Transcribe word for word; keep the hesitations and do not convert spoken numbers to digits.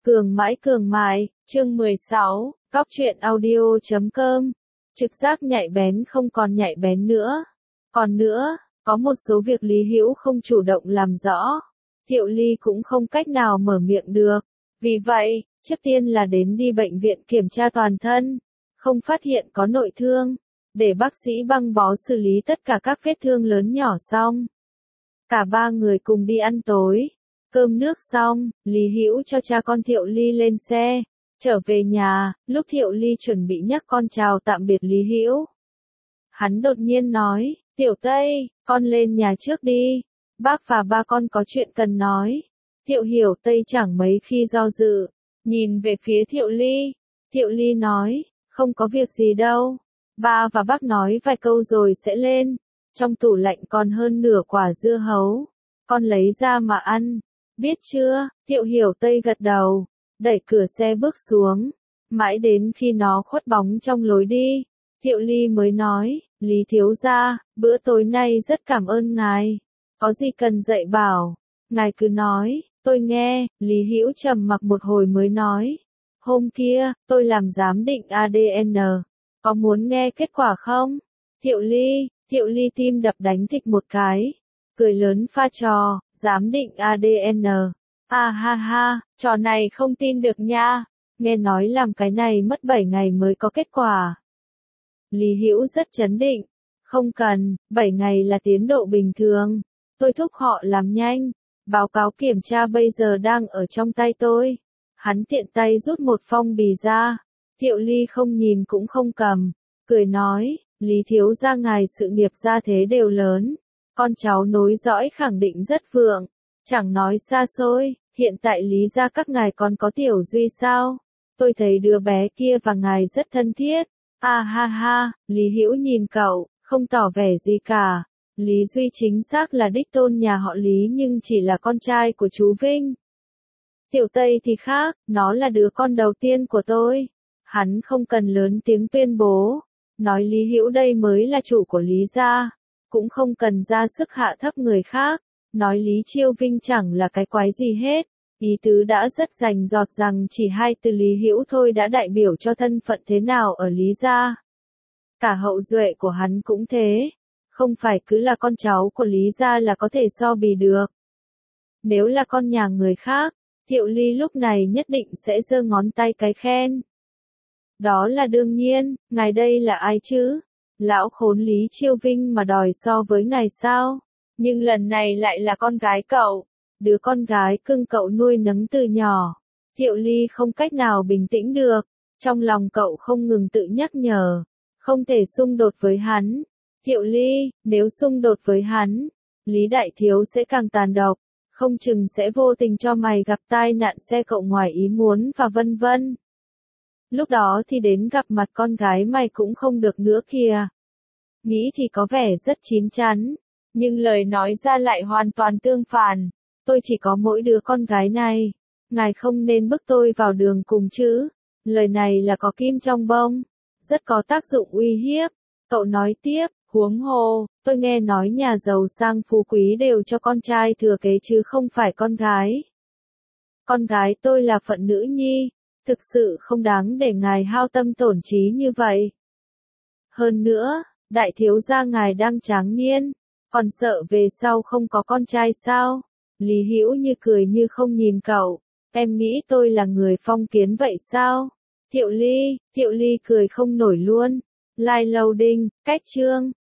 Cường mãi cường mại, chương mười sáu, Góc truyện audio chấm com. Trực giác nhạy bén không còn nhạy bén nữa. Còn nữa, có một số việc Lý Hữu không chủ động làm rõ. Thiệu Ly cũng không cách nào mở miệng được. Vì vậy, trước tiên là đến đi bệnh viện kiểm tra toàn thân. Không phát hiện có nội thương. Để bác sĩ băng bó xử lý tất cả các vết thương lớn nhỏ xong. Cả ba người cùng đi ăn tối. Cơm nước xong, Lý Hữu cho cha con Thiệu Ly lên xe. Trở về nhà, lúc Thiệu Ly chuẩn bị nhắc con chào tạm biệt Lý Hữu. Hắn đột nhiên nói, Tiểu Tây, con lên nhà trước đi. Bác và ba con có chuyện cần nói. Thiệu Hiểu Tây chẳng mấy khi do dự. Nhìn về phía Thiệu Ly. Thiệu Ly nói, không có việc gì đâu. Ba và bác nói vài câu rồi sẽ lên. Trong tủ lạnh còn hơn nửa quả dưa hấu. Con lấy ra mà ăn. Biết chưa? Thiệu Hiểu Tây gật đầu. Đẩy cửa xe bước xuống. Mãi đến khi nó khuất bóng trong lối đi. Thiệu Ly mới nói, Lý thiếu gia, bữa tối nay rất cảm ơn ngài. Có gì cần dạy bảo? Ngài cứ nói, tôi nghe. Lý Hữu trầm mặc một hồi mới nói. Hôm kia, tôi làm giám định a đê en. Có muốn nghe kết quả không? Thiệu Ly, Thiệu Ly tim đập đánh thịch một cái. Cười lớn pha trò, giám định a đê en. À ha ha, trò này không tin được nha. Nghe nói làm cái này mất bảy ngày mới có kết quả. Lý Hữu rất chấn định. Không cần, bảy ngày là tiến độ bình thường. Tôi thúc họ làm nhanh. Báo cáo kiểm tra bây giờ đang ở trong tay tôi. Hắn tiện tay rút một phong bì ra. Thiệu Ly không nhìn cũng không cầm. Cười nói, Lý thiếu gia ngài sự nghiệp gia thế đều lớn. Con cháu nối dõi khẳng định rất vượng. Chẳng nói xa xôi, hiện tại Lý gia các ngài còn có Tiểu Duy sao? Tôi thấy đứa bé kia và ngài rất thân thiết. À ha ha, Lý Hữu nhìn cậu, không tỏ vẻ gì cả. Lý Duy chính xác là đích tôn nhà họ Lý nhưng chỉ là con trai của chú Vinh. Tiểu Tây thì khác, nó là đứa con đầu tiên của tôi. Hắn không cần lớn tiếng tuyên bố. Nói Lý Hữu đây mới là chủ của Lý gia. Cũng không cần ra sức hạ thấp người khác. Nói Lý Chiêu Vinh chẳng là cái quái gì hết. Ý tứ đã rất rành rọt rằng chỉ hai từ Lý Hữu thôi đã đại biểu cho thân phận thế nào ở Lý gia. Cả hậu duệ của hắn cũng thế. Không phải cứ là con cháu của Lý gia là có thể so bì được. Nếu là con nhà người khác, Thiệu Ly lúc này nhất định sẽ giơ ngón tay cái khen. Đó là đương nhiên, ngài đây là ai chứ? Lão khốn Lý Chiêu Vinh mà đòi so với ngài sao? Nhưng lần này lại là con gái cậu. Đứa con gái cưng cậu nuôi nấng từ nhỏ. Thiệu Ly không cách nào bình tĩnh được. Trong lòng cậu không ngừng tự nhắc nhở. Không thể xung đột với hắn. Thiệu Ly, nếu xung đột với hắn, Lý Đại Thiếu sẽ càng tàn độc. Không chừng sẽ vô tình cho mày gặp tai nạn xe cộ ngoài ý muốn và vân vân. Lúc đó thì đến gặp mặt con gái mày cũng không được nữa kìa. Nghĩ thì có vẻ rất chín chắn. Nhưng lời nói ra lại hoàn toàn tương phản. Tôi chỉ có mỗi đứa con gái này. Ngài không nên bức tôi vào đường cùng chứ. Lời này là có kim trong bông. Rất có tác dụng uy hiếp. Cậu nói tiếp, huống hồ, tôi nghe nói nhà giàu sang phú quý đều cho con trai thừa kế chứ không phải con gái. Con gái tôi là phận nữ nhi. Thực sự không đáng để ngài hao tâm tổn trí như vậy. Hơn nữa, đại thiếu gia ngài đang tráng niên. Còn sợ về sau không có con trai sao? Lý Hữu như cười như không nhìn cậu. Em nghĩ tôi là người phong kiến vậy sao? Thiệu Ly, Thiệu Ly cười không nổi luôn. Live loading, cách chương.